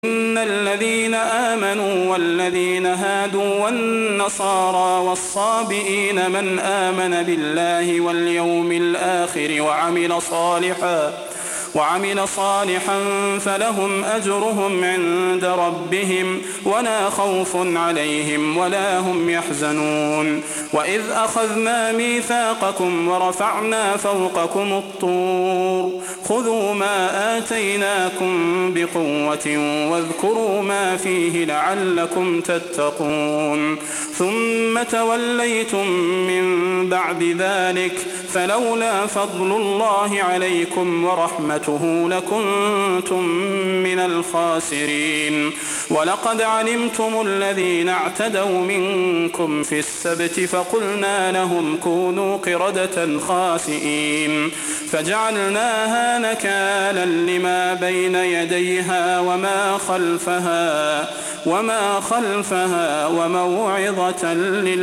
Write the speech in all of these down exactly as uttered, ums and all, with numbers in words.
إن الذين آمنوا والذين هادوا والنصارى والصابئين من آمن بالله واليوم الآخر وعمل صالحا وعمل صالحا فلهم أجرهم عند ربهم ولا خوف عليهم ولا هم يحزنون. وإذ أخذنا ميثاقكم ورفعنا فوقكم الطور خذوا ما آتيناكم بقوة واذكروا ما فيه لعلكم تتقون ثم توليتم من بعد ذلك فلولا فضل الله عليكم ورحمته لكنتم من الخاسرين. ولقد علمتم الذين اعتدوا منكم في السبت فقلنا لهم كونوا قردة خاسئين فجعلناها نكالا لما بين يديها وما خلفها وما خلفها وموعظة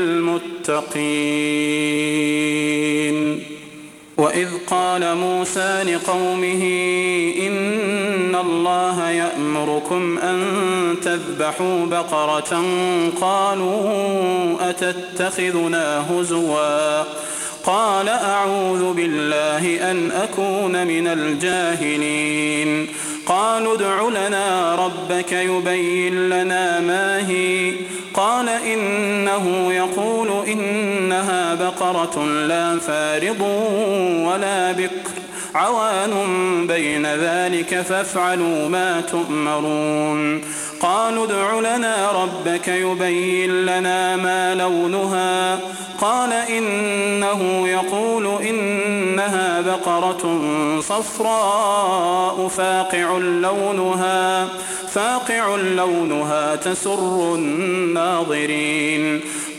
للمتقين. وإذ قال موسى لقومه إن الله يأمركم أن تذبحوا بقرة قالوا أتتخذنا هزوا قال أعوذ بالله أن أكون من الجاهلين. قالوا ادع لنا ربك يبين لنا ما هي قال إنه يقول إنها بقرة لا فارض ولا بكر عوان بين ذلك فافعلوا ما تؤمرون. قالوا ادع لنا ربك يبين لنا ما لونها قال إنه يقول إنها بقرة صفراء فاقع لونها فاقع لونها تسر الناظرين.